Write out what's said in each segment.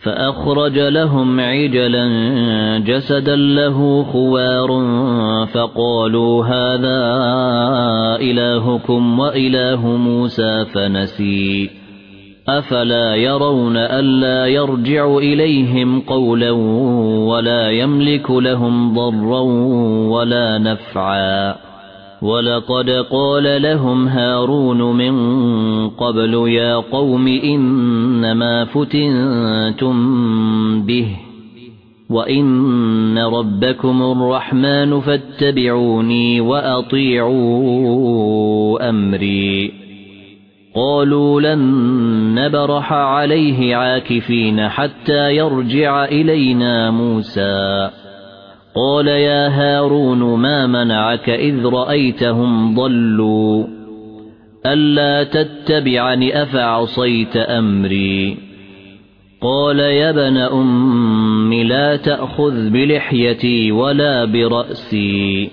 فأخرج لهم عجلا جسدا له خوار فقالوا هذا إلهكم وإله موسى فنسي أفلا يرون ألا يرجع إليهم قولا ولا يملك لهم ضرا ولا نفعا ولقد قال لهم هارون من قبل يا قوم إنما فتنتم به وإن ربكم الرحمن فاتبعوني وأطيعوا أمري قالوا لن نبرح عليه عاكفين حتى يرجع إلينا موسى قال يا هارون ما منعك إذ رأيتهم ضلوا ألا تتبعني أفعصيت أمري قال يا ابن أم لا تأخذ بلحيتي ولا برأسي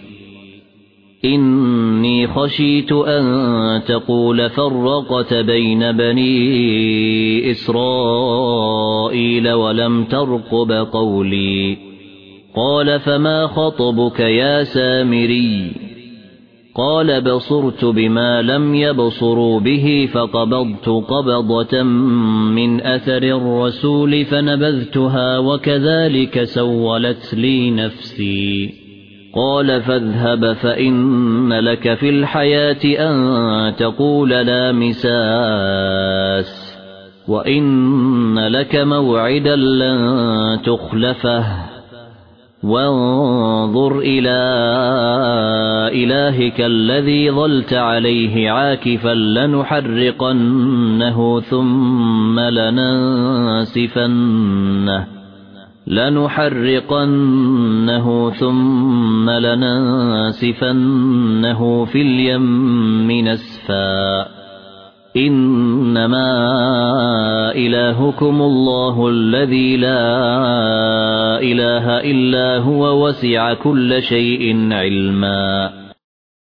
إني خشيت أن تقول فرقت بين بني إسرائيل ولم ترقب قولي قال فما خطبك يا سامري قال بصرت بما لم يبصروا به فقبضت قبضة من أثر الرسول فنبذتها وكذلك سولت لي نفسي قال فاذهب فإن لك في الحياة أن تقول لا مساس وإن لك موعدا لن تخلفه وانظر إلى إلهك الذي ظلت عليه عاكفا لنحرقنه ثم لننسفنه في اليم نسفا إنما إلهكم الله الذي لا إله إلا هو وسع كل شيء علما